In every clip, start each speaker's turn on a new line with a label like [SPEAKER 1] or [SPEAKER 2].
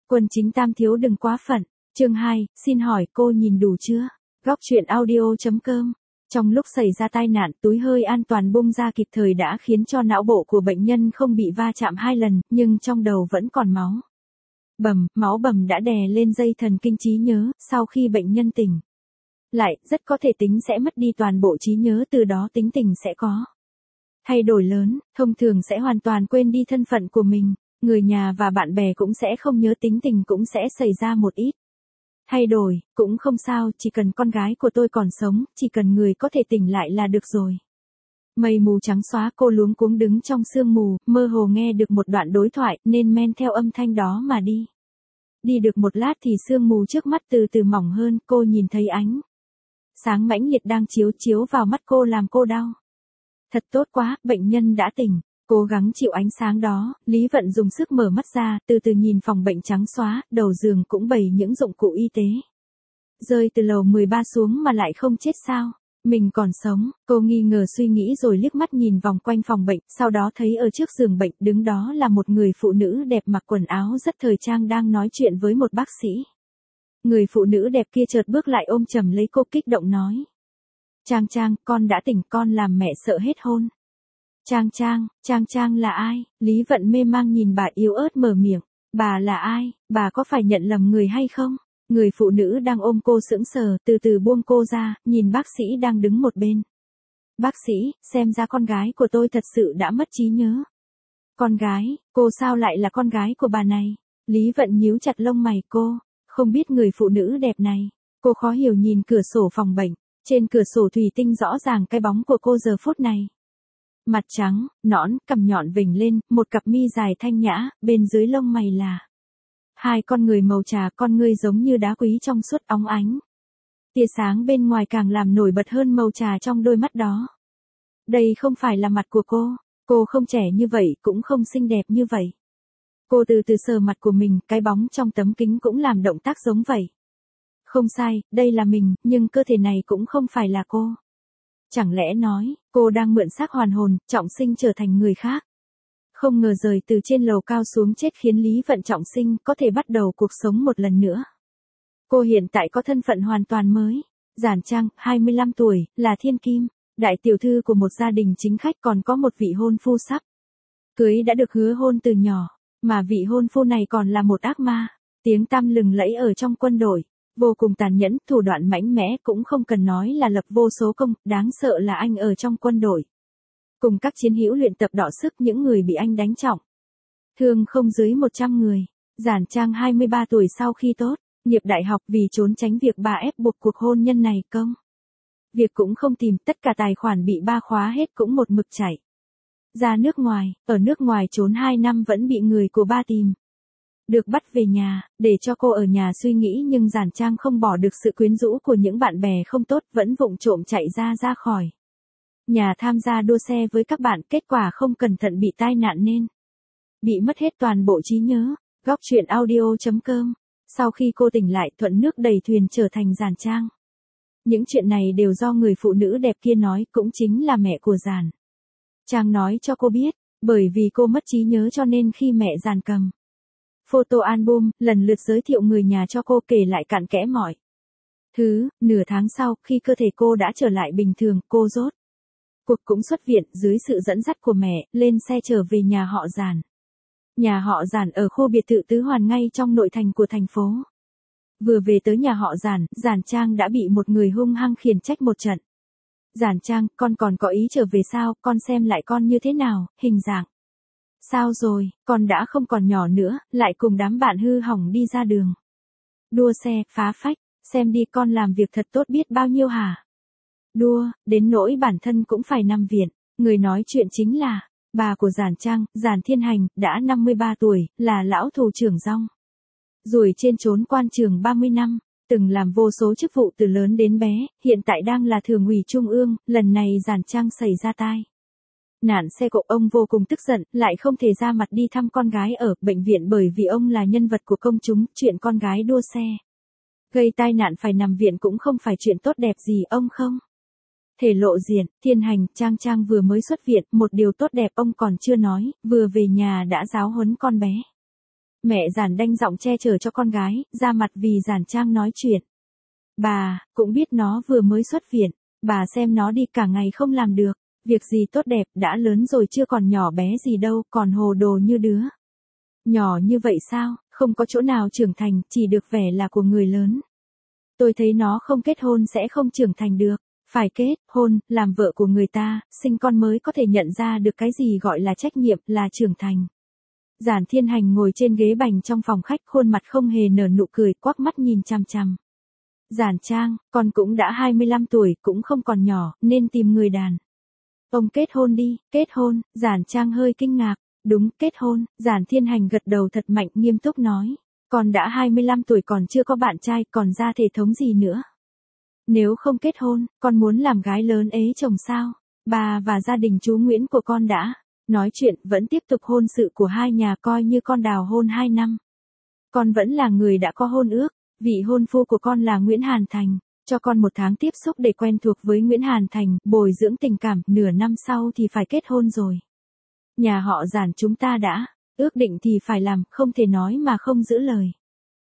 [SPEAKER 1] Quân chính tam thiếu đừng quá phận. Chương 2, xin hỏi cô nhìn đủ chưa? Góc truyện audio.com. Trong lúc xảy ra tai nạn, túi hơi an toàn bung ra kịp thời đã khiến cho não bộ của bệnh nhân không bị va chạm 2 lần, nhưng trong đầu vẫn còn máu. Máu bầm đã đè lên dây thần kinh trí nhớ, sau khi bệnh nhân tỉnh lại, rất có thể tính sẽ mất đi toàn bộ trí nhớ, từ đó tính tình sẽ có thay đổi lớn, thông thường sẽ hoàn toàn quên đi thân phận của mình, người nhà và bạn bè cũng sẽ không nhớ, tính tình cũng sẽ xảy ra một ít thay đổi, cũng không sao, chỉ cần con gái của tôi còn sống, chỉ cần người có thể tỉnh lại là được rồi. Mây mù trắng xóa, cô luống cuống đứng trong sương mù, mơ hồ nghe được một đoạn đối thoại, nên men theo âm thanh đó mà đi. Đi được một lát thì sương mù trước mắt từ từ mỏng hơn, cô nhìn thấy ánh sáng mãnh liệt đang chiếu vào mắt cô làm cô đau. Thật tốt quá, bệnh nhân đã tỉnh. Cố gắng chịu ánh sáng đó, Lý Vận dùng sức mở mắt ra, từ từ nhìn phòng bệnh trắng xóa, đầu giường cũng bày những dụng cụ y tế. Rơi từ lầu 13 xuống mà lại không chết sao? Mình còn sống, cô nghi ngờ suy nghĩ rồi liếc mắt nhìn vòng quanh phòng bệnh, sau đó thấy ở trước giường bệnh đứng đó là một người phụ nữ đẹp mặc quần áo rất thời trang đang nói chuyện với một bác sĩ. Người phụ nữ đẹp kia chợt bước lại ôm chầm lấy cô, kích động nói. Trang, con đã tỉnh, con làm mẹ sợ hết hồn. Trang là ai? Lý Vận mê mang nhìn bà yếu ớt mở miệng. Bà là ai? Bà có phải nhận lầm người hay không? Người phụ nữ đang ôm cô sững sờ, từ từ buông cô ra, nhìn bác sĩ đang đứng một bên. Bác sĩ, xem ra con gái của tôi thật sự đã mất trí nhớ. Con gái, cô sao lại là con gái của bà này? Lý Vận nhíu chặt lông mày, cô không biết người phụ nữ đẹp này. Cô khó hiểu nhìn cửa sổ phòng bệnh, trên cửa sổ thủy tinh rõ ràng cái bóng của cô giờ phút này. Mặt trắng, nõn, cằm nhọn vểnh lên, một cặp mi dài thanh nhã, bên dưới lông mày là hai con người màu trà, con ngươi giống như đá quý trong suốt óng ánh. Tia sáng bên ngoài càng làm nổi bật hơn màu trà trong đôi mắt đó. Đây không phải là mặt của cô không trẻ như vậy, cũng không xinh đẹp như vậy. Cô từ từ sờ mặt của mình, cái bóng trong tấm kính cũng làm động tác giống vậy. Không sai, đây là mình, nhưng cơ thể này cũng không phải là cô. Chẳng lẽ nói, cô đang mượn xác hoàn hồn, trọng sinh trở thành người khác. Không ngờ rời từ trên lầu cao xuống chết khiến Lý Vận trọng sinh có thể bắt đầu cuộc sống một lần nữa. Cô hiện tại có thân phận hoàn toàn mới. Giản Trang, 25 tuổi, là thiên kim, đại tiểu thư của một gia đình chính khách, còn có một vị hôn phu sắp cưới đã được hứa hôn từ nhỏ, mà vị hôn phu này còn là một ác ma, tiếng tăm lừng lẫy ở trong quân đội. Vô cùng tàn nhẫn, thủ đoạn mạnh mẽ, cũng không cần nói là lập vô số công, đáng sợ là anh ở trong quân đội. Cùng các chiến hữu luyện tập đọ sức, những người bị anh đánh trọng thương không dưới 100 người. Giản Trang 23 tuổi sau khi tốt nghiệp đại học, vì trốn tránh việc bà ép buộc cuộc hôn nhân này, công việc cũng không tìm, tất cả tài khoản bị ba khóa hết, cũng một mực chạy ra nước ngoài, ở nước ngoài trốn 2 năm vẫn bị người của ba tìm được bắt về nhà, để cho cô ở nhà suy nghĩ, nhưng Giản Trang không bỏ được sự quyến rũ của những bạn bè không tốt, vẫn vụng trộm chạy ra khỏi nhà tham gia đua xe với các bạn, kết quả không cẩn thận bị tai nạn nên bị mất hết toàn bộ trí nhớ. Góc truyện audio.com. Sau khi cô tỉnh lại, thuận nước đẩy thuyền trở thành Giản Trang. Những chuyện này đều do người phụ nữ đẹp kia nói, cũng chính là mẹ của Giản Trang nói cho cô biết, bởi vì cô mất trí nhớ cho nên khi mẹ Giản cầm photo album, lần lượt giới thiệu người nhà cho cô, kể lại cặn kẽ mọi thứ. Nửa tháng sau, khi cơ thể cô đã trở lại bình thường, cô rốt cuộc cũng xuất viện, dưới sự dẫn dắt của mẹ, lên xe trở về nhà họ Giản. Nhà họ Giản ở khu biệt thự Tứ Hoàn ngay trong nội thành của thành phố. Vừa về tới nhà họ Giản, Giản Trang đã bị một người hung hăng khiển trách một trận. Giản Trang, con còn có ý trở về sao? Con xem lại con như thế nào, hình dạng sao rồi? Con đã không còn nhỏ nữa, lại cùng đám bạn hư hỏng đi ra đường đua xe, phá phách. Xem đi, con làm việc thật tốt biết bao nhiêu hả? Đua, đến nỗi bản thân cũng phải nằm viện. Người nói chuyện chính là bà của Giản Trang, Giản Thiên Hành, đã 53 tuổi, là lão thủ trưởng rong ruổi trên trốn quan trường 30 năm, từng làm vô số chức vụ từ lớn đến bé, hiện tại đang là thường ủy trung ương. Lần này Giản Trang xảy ra tai nạn xe cộ, ông vô cùng tức giận, lại không thể ra mặt đi thăm con gái ở bệnh viện, bởi vì ông là nhân vật của công chúng, chuyện con gái đua xe gây tai nạn phải nằm viện cũng không phải chuyện tốt đẹp gì, ông không thể lộ diện. Thiên Hành, Trang vừa mới xuất viện, một điều tốt đẹp ông còn chưa nói, vừa về nhà đã giáo huấn con bé Mẹ Giản đanh giọng che chở cho con gái, ra mặt vì Giản Trang nói chuyện. Bà, cũng biết nó vừa mới xuất viện, bà xem nó đi cả ngày không làm được, việc gì tốt đẹp, đã lớn rồi chưa còn nhỏ bé gì đâu, còn hồ đồ như đứa. Nhỏ như vậy sao, không có chỗ nào trưởng thành, chỉ được vẻ là của người lớn. Tôi thấy nó không kết hôn sẽ không trưởng thành được, phải kết hôn, làm vợ của người ta, sinh con mới có thể nhận ra được cái gì gọi là trách nhiệm, là trưởng thành. Giản Thiên Hành ngồi trên ghế bành trong phòng khách, khuôn mặt không hề nở nụ cười, quắc mắt nhìn chằm chằm. Giản Trang, con cũng đã 25 tuổi, cũng không còn nhỏ, nên tìm người đàn. Ông kết hôn đi, kết hôn, Giản Trang hơi kinh ngạc. Đúng, kết hôn, Giản Thiên Hành gật đầu thật mạnh, nghiêm túc nói. Con đã 25 tuổi còn chưa có bạn trai, còn ra thể thống gì nữa. Nếu không kết hôn, con muốn làm gái lớn ế chồng sao? Bà và gia đình chú Nguyễn của con đã nói chuyện, vẫn tiếp tục hôn sự của hai nhà, coi như con đào hôn 2 năm. Con vẫn là người đã có hôn ước, vị hôn phu của con là Nguyễn Hàn Thành, cho con 1 tháng tiếp xúc để quen thuộc với Nguyễn Hàn Thành, bồi dưỡng tình cảm, nửa năm sau thì phải kết hôn rồi. Nhà họ Giản chúng ta đã ước định thì phải làm, không thể nói mà không giữ lời.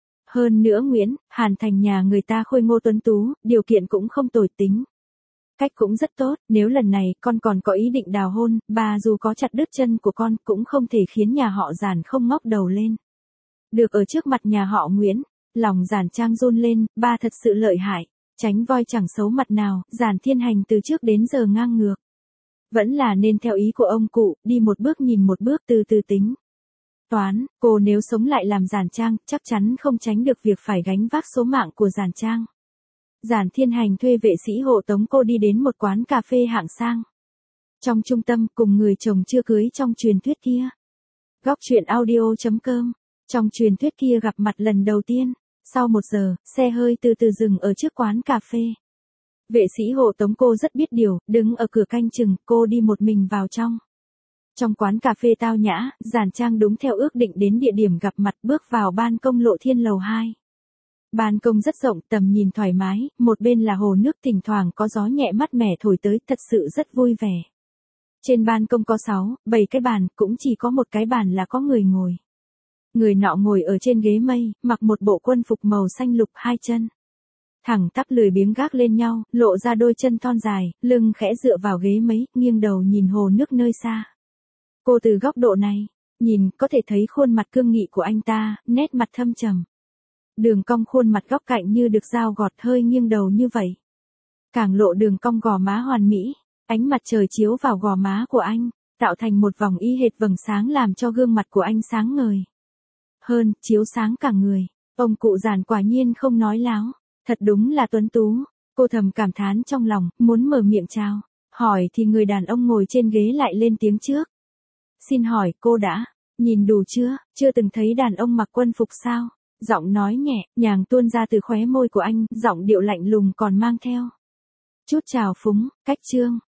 [SPEAKER 1] Hơn nữa Nguyễn Hàn Thành nhà người ta khôi ngô tuấn tú, điều kiện cũng không tồi, tính cách cũng rất tốt, nếu lần này con còn có ý định đào hôn, bà dù có chặt đứt chân của con cũng không thể khiến nhà họ Giản không ngóc đầu lên. Được ở trước mặt nhà họ Nguyễn, lòng Giản Trang run lên, ba thật sự lợi hại, tránh voi chẳng xấu mặt nào, Giản Thiên Hành từ trước đến giờ ngang ngược. Vẫn là nên theo ý của ông cụ, đi một bước nhìn một bước, từ từ tính. Toán, cô nếu sống lại làm Giản Trang, chắc chắn không tránh được việc phải gánh vác số mạng của Giản Trang. Giản Thiên Hành thuê vệ sĩ hộ tống cô đi đến một quán cà phê hạng sang. Trong trung tâm, cùng người chồng chưa cưới trong truyền thuyết kia. Góc truyện audio.com. Trong truyền thuyết kia gặp mặt lần đầu tiên. Sau 1 giờ, xe hơi từ từ dừng ở trước quán cà phê. Vệ sĩ hộ tống cô rất biết điều, đứng ở cửa canh chừng, cô đi một mình vào trong. Trong quán cà phê tao nhã, Giản Trang đúng theo ước định đến địa điểm gặp mặt, bước vào ban công Lộ Thiên lầu 2. Ban công rất rộng, tầm nhìn thoải mái, một bên là hồ nước, thỉnh thoảng có gió nhẹ mát mẻ thổi tới, thật sự rất vui vẻ. Trên ban công có 6, 7 cái bàn, cũng chỉ có một cái bàn là có người ngồi. Người nọ ngồi ở trên ghế mây, mặc một bộ quân phục màu xanh lục, 2 chân thẳng tắp lười biếng gác lên nhau, lộ ra đôi chân thon dài, lưng khẽ dựa vào ghế mấy, nghiêng đầu nhìn hồ nước nơi xa. Cô từ góc độ này, nhìn, có thể thấy khuôn mặt cương nghị của anh ta, nét mặt thâm trầm. Đường cong khuôn mặt góc cạnh như được dao gọt, hơi nghiêng đầu như vậy. Càng lộ đường cong gò má hoàn mỹ, ánh mặt trời chiếu vào gò má của anh, tạo thành một vòng y hệt vầng sáng làm cho gương mặt của anh sáng ngời. Hơn, chiếu sáng cả người, ông cụ Giản quả nhiên không nói láo. Thật đúng là tuấn tú, cô thầm cảm thán trong lòng, muốn mở miệng chào, hỏi thì người đàn ông ngồi trên ghế lại lên tiếng trước. Xin hỏi, cô đã nhìn đủ chưa, chưa từng thấy đàn ông mặc quân phục sao? Giọng nói nhẹ, nhàng tuôn ra từ khóe môi của anh, giọng điệu lạnh lùng còn mang theo chút trào phúng, cách trương.